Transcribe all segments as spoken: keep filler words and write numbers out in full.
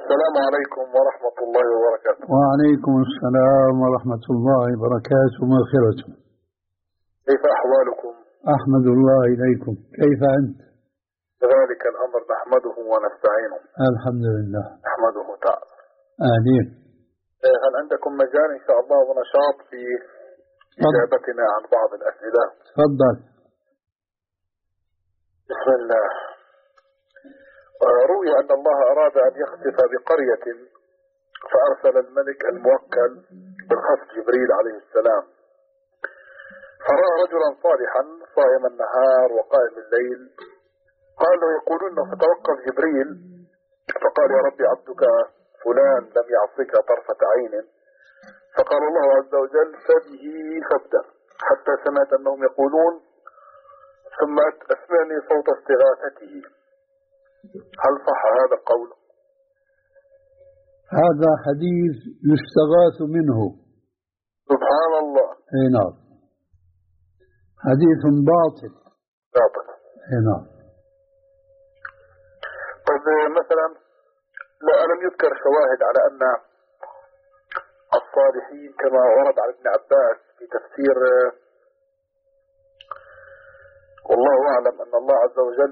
السلام عليكم ورحمة الله وبركاته. وعليكم السلام ورحمة الله وبركاته ومغفرته. كيف أحوالكم؟ أحمد الله إليكم، كيف أنت؟ كذلك الأمر، نحمده ونستعينه. الحمد لله. نحمده تعالى. آمين. هل عندكم مجال إن شاء الله ونشاط في إجابتنا عن بعض الأسئلة؟ تفضل. بسم الله. روي أن الله أراد أن يخسف بقرية فأرسل الملك الموكل بالخسف جبريل عليه السلام، فرأى رجلا صالحا صائم النهار وقائم الليل، قالوا يقولون فتوقف جبريل فقال يا ربي عبدك فلان لم يعصك طرفة عين، فقال الله عز وجل فبه فابدأ، حتى سمعت أنهم يقولون ثم أسمعني صوت استغاثته. هل صح هذا القول؟ هذا حديث يستغاث منه. سبحان الله. اي نعم، حديث باطل. باطل. اي نعم. طيب مثلا لا ألم يذكر شواهد على أن الصالحين كما ورد عن ابن عباس في تفسير والله أعلم أن الله عز وجل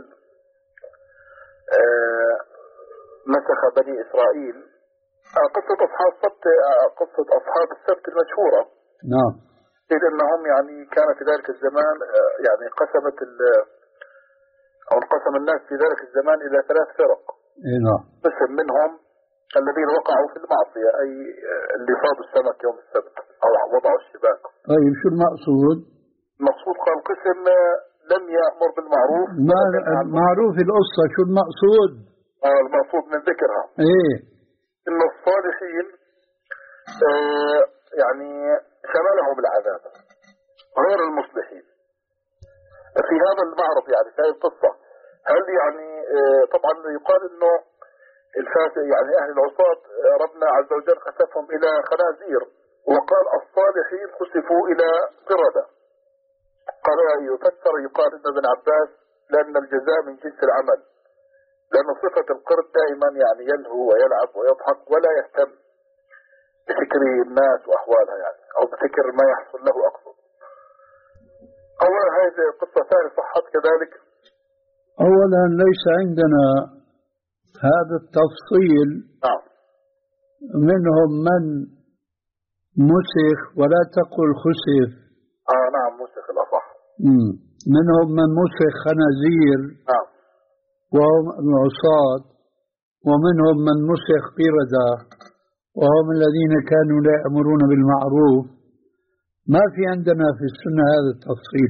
مسخ بني إسرائيل، قصة أصحاب السبت، قصة أصحاب السبت المشهورة. نعم. إذ أنهم يعني كان في ذلك الزمان يعني قسمت أو انقسم الناس في ذلك الزمان إلى ثلاث فرق. نعم. قسم منهم الذين وقعوا في المعصية، أي اللي صادوا السمك يوم السبت أو وضعوا الشباك. طيب شو المقصود؟ المقصود قال قسم لم يأمر بالمعروف. ما معروف القصة، شو المقصود؟ آه المقصود من ذكرها ايه إن الصالحين آه يعني شملهم العذاب غير المصلحين. في هذا المعرض يعني في هذه القصة هل يعني آه طبعا يقال إنه الفاسق يعني أهل العصاة ربنا عز وجل خسفهم إلى خنازير، وقال الصالحين خسفوا إلى قردة. قال يفسر يقال إن ابن عباس لأن الجزاء من جنس العمل، لأن صفة القرد دائما يعني يلهو ويلعب ويضحك ولا يهتم بفكر الناس وأحوالها يعني، أو بفكر ما يحصل له أقصد. أولا هذه القصة ثانية صحت كذلك. أولا ليس عندنا هذا التفصيل. نعم. منهم من مسخ ولا تقل خسف. آه نعم مسخ الأصح. منهم من مسخ خنازير. نعم. وهم العصاة، ومنهم من مسخ قردة، وهم الذين كانوا لا يأمرون بالمعروف. ما في عندنا في السنة هذا التفصيل.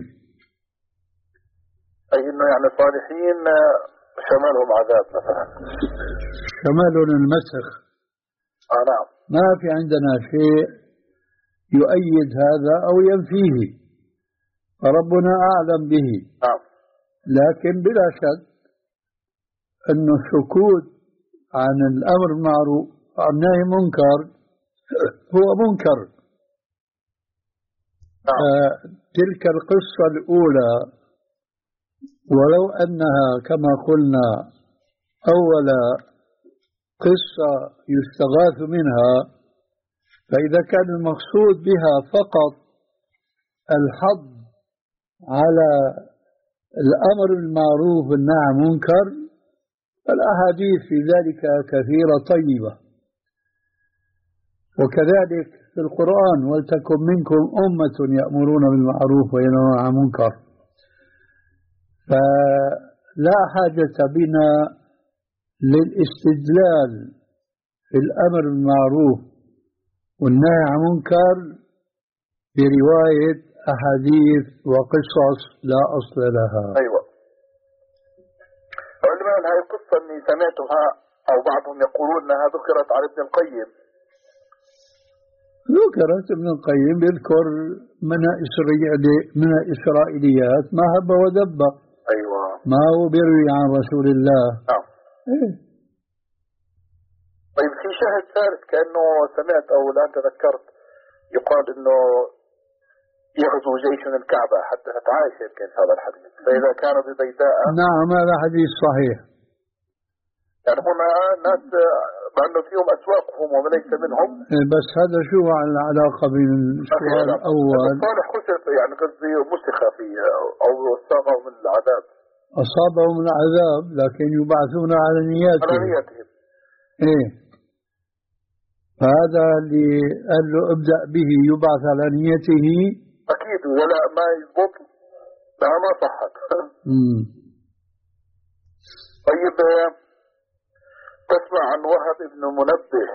أي إنه يعني صالحين شمالهم عذاب مثلا. شمالهم المسخ. آه نعم. ما في عندنا شيء يؤيد هذا أو ينفيه، ربنا أعلم به. نعم. لكن بلا شك أن السكوت عن الأمر المعروف وعن النهي منكر هو منكر. نعم. تلك القصة الأولى ولو أنها كما قلنا أول قصة يستغاث منها، فإذا كان المقصود بها فقط الحض على الأمر بالمعروف والنهي عن المنكر فالأحاديث في ذلك كثيرة طيبة. وكذلك في القرآن ولتكن منكم أمة يأمرون بالمعروف وينهون عن المنكر. فلا حاجة بنا للاستدلال في الأمر بالمعروف والنهي عن المنكر برواية أحاديث وقصص لا أصل لها. أيوة. علماء هذه القصة اللي سمعتها أو بعضهم يقولون أنها ذكرت عن ابن القيم. ذكرت ابن القيم يذكر من من إسرائيليات ما هب ودب. أيوة. ما هو بيروي عن رسول الله. نعم. إيه؟ طيب في شاهد ثالث كأنه سمعت أو الآن تذكرت يقال أنه يغزو جيش الكعبة، حدثت عائشة يمكن هذا الحديث، فإذا كان ببيداء. نعم هذا حديث صحيح. يعني هنا ناس مع أنه فيهم أسواقهم وليس منهم. بس هذا شو العلاقة بين السؤال الأول؟ صالح خسف يعني قصدي مسخ فيه أو ساقه من العذاب، أصابهم العذاب لكن يبعثون على نياتهم. على نياتهم. إيه، فهذا اللي قال له ابدأ به يبعث على نيته أكيد، ولا ما يضبط لا ما صحت. طيب تسمع عن وهب بن منبه؟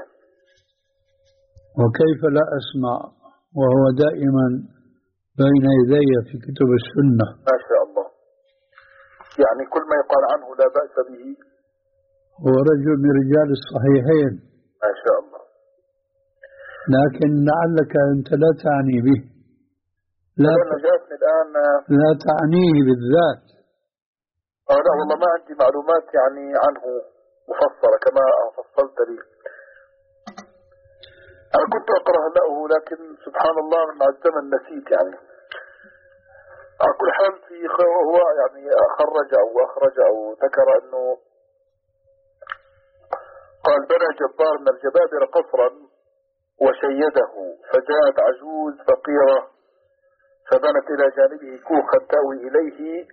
وكيف لا أسمع وهو دائما بين يدي في كتب السنة. ما شاء الله، يعني كل ما يقال عنه لا بأس به. هو رجل من رجال الصحيحين ما شاء الله، لكن لعلك أنت لا تعني به، لا جاتني الآن لا تعنيه بالذات. آه لا والله ما عندي معلومات يعني عنه مفصلة كما فصلت لي. أنا كنت أقرأ له لكن سبحان الله مع الزمن نسيت يعني. على كل حال في هو يعني خرج أو أخرج أو ذكر أنه قال بنى جبار من الجبابرة قصرا وشيده، فجاءت عجوز فقيرة فبنت إلى جانبه كوخا تأوي إليه،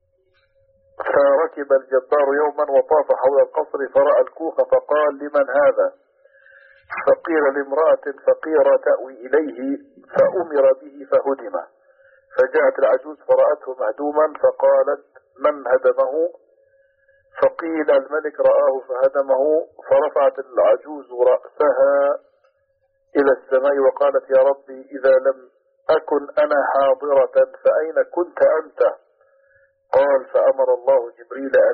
فركب الجبار يوما وطاف حول القصر فرأى الكوخ فقال لمن هذا؟ فقيل لامرأة فقيرة تأوي إليه فأمر به فهدم، فجاءت العجوز فرأته مهدوما فقالت من هدمه؟ فقيل الملك رآه فهدمه، فرفعت العجوز رأسها إلى السماء وقالت يا ربي إذا لم أكن أنا حاضرة فأين كنت أنت؟ قال فأمر الله جبريل أن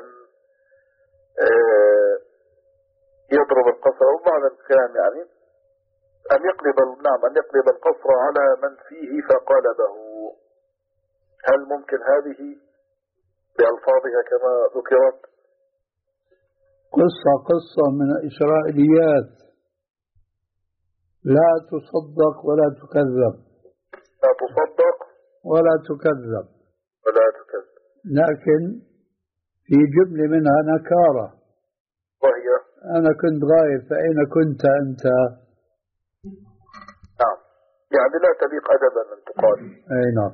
يضرب القصر، وبعد الكلام يعني أن يقلب نعم أن يقلب القصر على من فيه فقلبه. هل ممكن هذه بألفاظها كما ذكرت؟ قصة قصة من الإسرائيليات لا تصدق ولا تكذب. لا تصدق ولا تكذب ولا تكذب، لكن في جملة منها نكارة، وهي أنا كنت غايب فأين كنت أنت؟ نعم، يعني لا تليق أدبا أن تقال. أي نعم،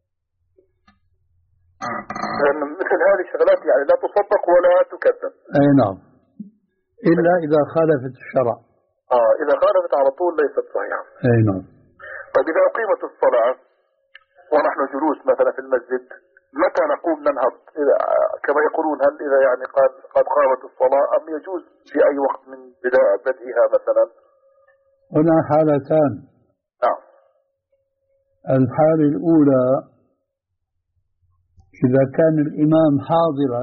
لأن مثل هذه الشغلات يعني لا تصدق ولا تكذب. أي نعم، إلا إذا خالفت الشرع. آه إذا خالفت على طول ليست صحيحة. أي نعم. طيب إذا أقيمت الصلاة ونحن جلوس مثلا في المسجد متى نقوم ننهض كما يقولون؟ هل إذا يعني قد قد قامت الصلاة أم يجوز في أي وقت من بداية بدئها مثلا؟ هنا حالتان. نعم. الحالة الأولى إذا كان الإمام حاضرا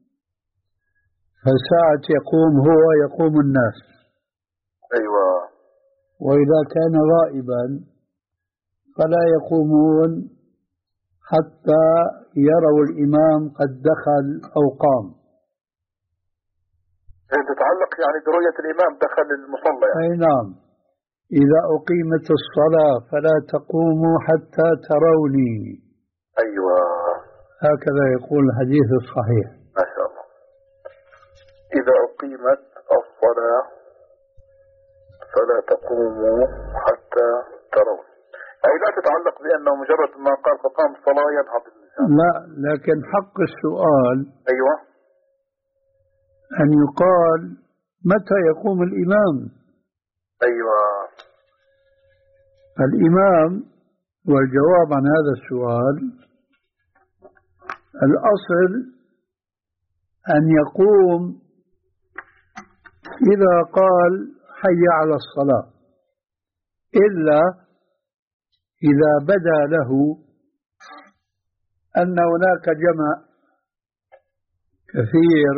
فساعة يقوم هو يقوم الناس. أيوة. وإذا كان غائبا فلا يقومون حتى يروا الإمام قد دخل أو قام. تتعلق يعني برؤية الإمام دخل المصلى يعني. أي نعم. إذا أقيمت الصلاة فلا تقوموا حتى تروني. أيوة. هكذا يقول الحديث الصحيح. ما شاء الله. إذا أقيمت الصلاة فلا تقوموا حتى تروني، أي لا تتعلق بأنه مجرد ما قال فقام الصلاة ينهض الإنسان. لا، لكن حق السؤال أيوة أن يقال متى يقوم الإمام. أيوة. الإمام والجواب عن هذا السؤال الأصل أن يقوم إذا قال حي على الصلاة، إلا إذا بدا له أن هناك جمع كثير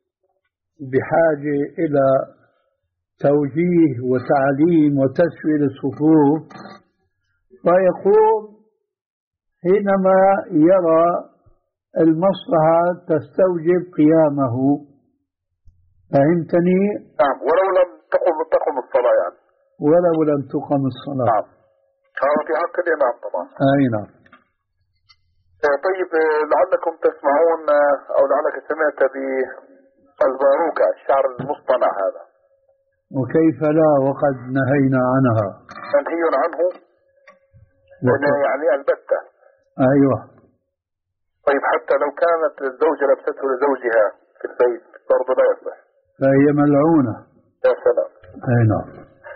بحاجة إلى توجيه وتعليم وتسوية الصفوف فيقوم حينما يرى المصلحة تستوجب قيامه. فهمتني؟ نعم، ولو لم تقم تقم الصلاة يعني. ولو لم تقم الصلاة. نعم، هذا في حق الإمام طبعا. أي نعم. طيب لعلكم تسمعون أو لعلك سمعت بالباروكة، الشعر المصطنع هذا. وكيف لا وقد نهينا عنها. منهي عنه يعني البتة. أيوة. طيب حتى لو كانت الزوجة لبسته لزوجها في البيت برضه لا يصح. فهي ملعونة. يا سلام. أي نعم.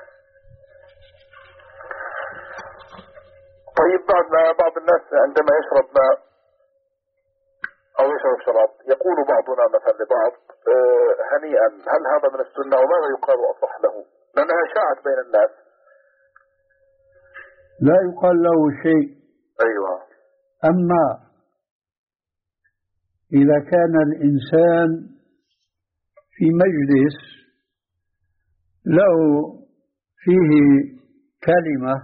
طيب بعد بعض الناس عندما يشرب ماء أو يشرب شراب يقول بعضنا مثلا لبعض آه هنيئا، هل هذا من السنة وماذا يقال أصح له؟ لأنها شاعت بين الناس. لا يقال له شيء. أيوة. أما إذا كان الإنسان في مجلس له فيه كلمة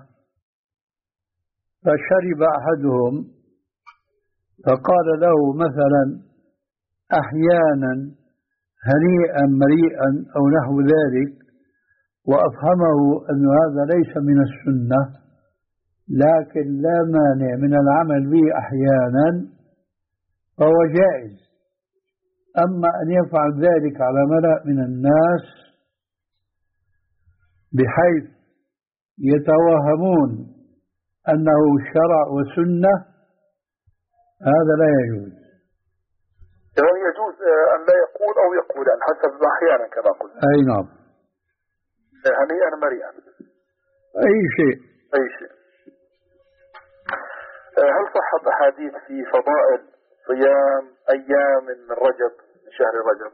فشرب أحدهم فقال له مثلا أحيانا هنيئا مريئا أو نحو ذلك وأفهمه أن هذا ليس من السنة، لكن لا مانع من العمل به أحيانا فهو جائز. أما أن يفعل ذلك على ملأ من الناس بحيث يتوهمون أنه شرع وسنة هذا لا يجوز. يعني يجوز أن لا يقول أو يقول عن حسب أحيانا كما قلت. أي نعم. هنيئا مريئا. أي شيء. أي شيء. هل صحت أحاديث في فضائل صيام أيام من رجب من شهر رجب؟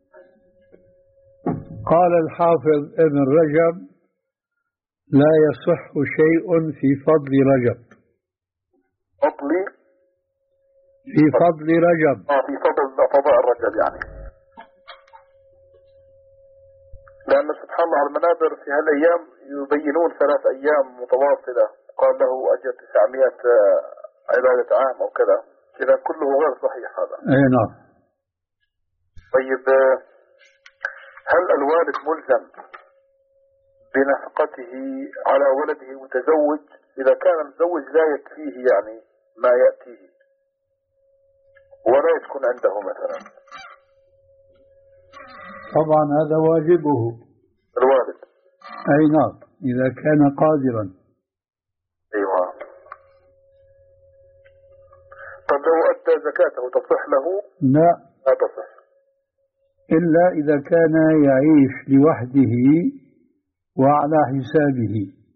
قال الحافظ ابن رجب لا يصح شيء في فضل رجب. فضل في فضل رجب. آه في فضل فضائل رجب يعني. لأن سبحان الله على المنابر في هالأيام يبينون ثلاث أيام متواصلة قال له أجل تسعمائة عبادة عام أو كذا، إذا كله غير صحيح هذا. أي نعم. طيب هل الوالد ملزم بنفقته على ولده متزوج إذا كان المتزوج لا يكفيه يعني ما يأتيه ولا يسكن عنده مثلا؟ طبعا هذا واجبه الوالد. أي نعم إذا كان قادرا. أيوة. طب لو أدى زكاته تصح له؟ لا. لا تصح إلا إذا كان يعيش لوحده وعلى حسابه.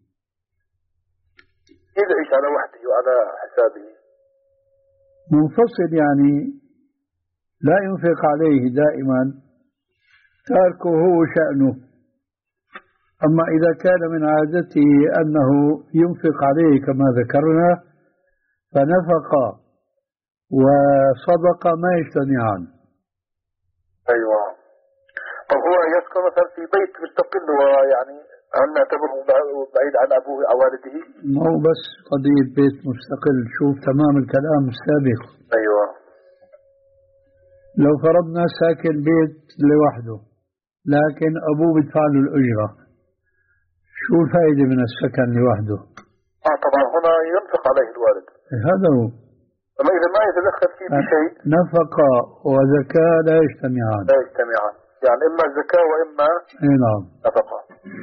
إذا يعيش على وحده وعلى حسابه منفصل يعني لا ينفق عليه دائما، تاركه هو شأنه. أما إذا كان من عادته أنه ينفق عليه كما ذكرنا فنفق وصدق ما يجتمعان. أيوة. طب هو يسكن مثلا في بيت مستقل ويعني هل نعتبره بعيد عن أبوه أو والده؟ مو بس قضية بيت مستقل، شوف تمام الكلام السابق. أيوة. لو فرضنا ساكن بيت لوحده لكن أبوه بدفع له الأجرة، شو الفائدة من السكن لوحده؟ آه طبعا هنا ينفق عليه الوالد. هذا هو. أما إذا ما يتدخل فيه بشيء نفقة وزكاة لا يجتمعان. لا يجتمعان يعني إما الزكاة وإما أي نعم نفقة.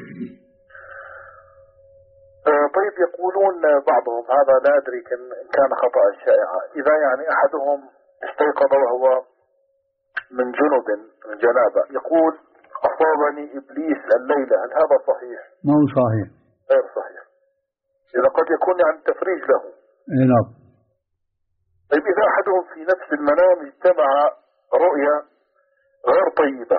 آه طيب يقولون بعضهم هذا لا أدري إن كان خطأ شائعا، إذا يعني أحدهم استيقظ وهو من جنب من جنابة يقول أصابني إبليس الليلة، هل هذا صحيح؟ ما هو صحيح. غير صحيح. إذا قد يكون يعني تفريج له. أي نعم. طيب إذا أحدهم في نفس المنام اجتمع رؤيا غير طيبة،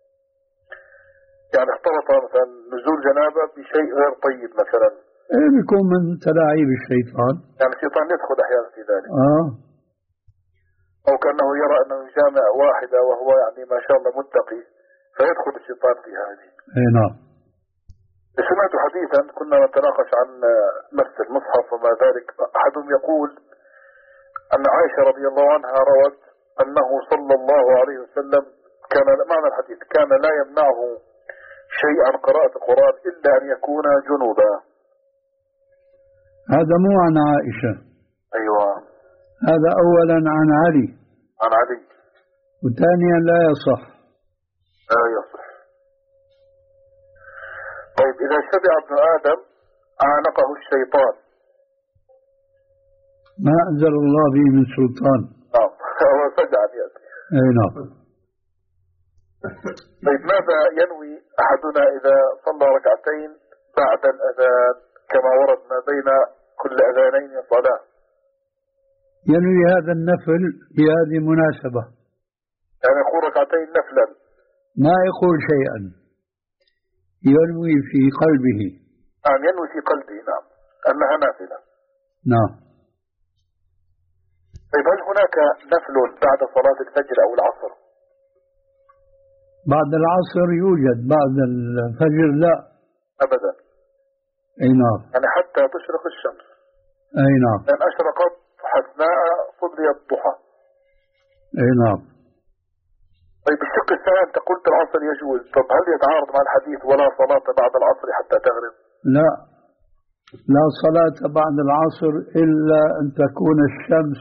يعني اختلط مثلا نزول جنابة بشيء غير طيب مثلا، إيه بيكون من تلاعيب الشيطان. يعني الشيطان يدخل أحيانا في ذلك. آه. أو كأنه يرى أنه يجامع واحدة وهو يعني ما شاء الله متقي فيدخل الشيطان في هذه. أي نعم. سمعت حديثا كنا نتناقش عن مس المصحف وما ذلك، أحدهم يقول أن عائشة رضي الله عنها روت أنه صلى الله عليه وسلم كان معنى الحديث كان لا يمنعه شيء عن قراءة القرآن إلا أن يكون جنوبا. هذا مو عن عائشة. أيوة. هذا أولا عن علي. عن علي. وثانيا لا يصح. لا يصح. إذا شبع ابن آدم عانقه الشيطان. ما أنزل الله به من سلطان. نعم هو فجعا يأتي. أي نعم. طيب ماذا ينوي أحدنا إذا صلى ركعتين بعد الأذان كما ورد ما بين كل أذانين صلاة؟ ينوي هذا النفل في هذه المناسبة، يعني يقول ركعتين نفلا، ما يقول شيئا، ينوي في قلبه. نعم ينوي في قلبه نعم أنها نافلة. نعم. طيب هل هناك نفل بعد صلاة الفجر أو العصر؟ بعد العصر يوجد، بعد الفجر لا أبدا. أي نعم. يعني حتى تشرق الشمس. أي نعم. لأن أشرقت حسناء صدري الضحى. أي نعم. طيب الشق الثاني أنت قلت العصر يجوز، طب هل يتعارض مع الحديث ولا صلاة بعد العصر حتى تغرب؟ لا، لا صلاة بعد العصر إلا أن تكون الشمس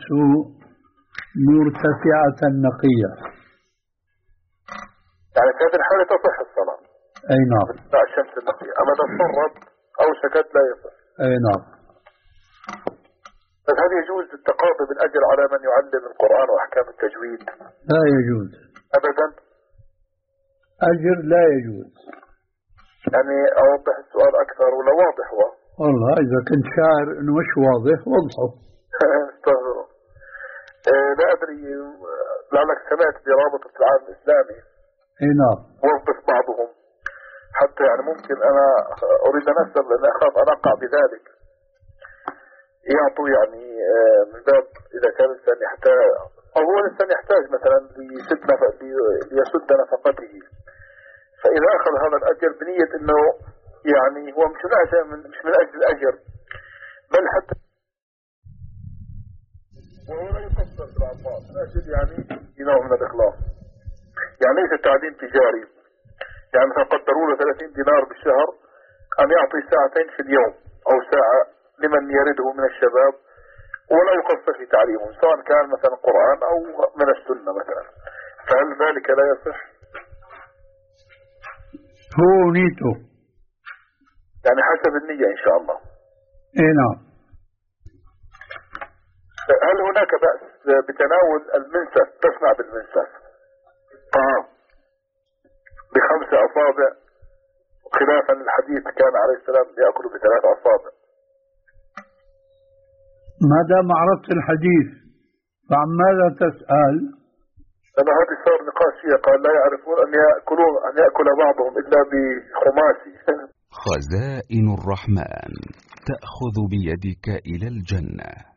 مرتفعة نقية. يعني في هذه الحالة تصح الصلاة. أي نعم. لا الشمس النقية، أما إذا اضطرت أو سكت لا يصح. أي نعم. بس هل يجوز التقاضي بالأجر على من يعلم القرآن وأحكام التجويد؟ لا يجوز أبدا. أجر لا يجوز. يعني أوضح السؤال أكثر ولا واضح هو؟ والله إذا كنت شاعر إنه مش واضح وضحه. استغفر. إيه لا أدري لعلك سمعت برابطة العالم الإسلامي. اي نعم. وظف بعضهم حتى يعني ممكن أنا أريد أن أسأل لأن أخاف أن أقع بذلك. يعطوا يعني من باب إذا كان الإنسان يحتاج أو هو الإنسان يحتاج مثلا ليسد ليسد نفقته، فإذا أخذ هذا الأجر بنية إنه يعني هو مش من أجل مش من أجل الأجر بل حتى وهو لا يقصر في العطاء من أجل يعني نوع من الإخلاص. يعني ليس التعدين تجاري، يعني مثلا قدروا له ثلاثين دينار بالشهر أن يعطي ساعتين في اليوم أو ساعة لمن يرده من الشباب ولا يقصر في تعليمهم سواء كان مثلا القرآن أو من السنة مثلا، فهل ذلك لا يصح؟ هو نيته يعني حسب النية إن شاء الله. اي نعم. هل هناك بأس بتناول المنسف؟ تصنع بالمنسف طعام بخمسة أصابع خلافا الحديث كان عليه السلام يأكل بثلاث أصابع. ما دام عرفت الحديث فعن ماذا تسأل؟ لأن هذه صار نقاش فيها، قال لا يعرفون أن يأكلون أن يأكل بعضهم إلا بخماسي. خزائن الرحمن تأخذ بيدك إلى الجنة.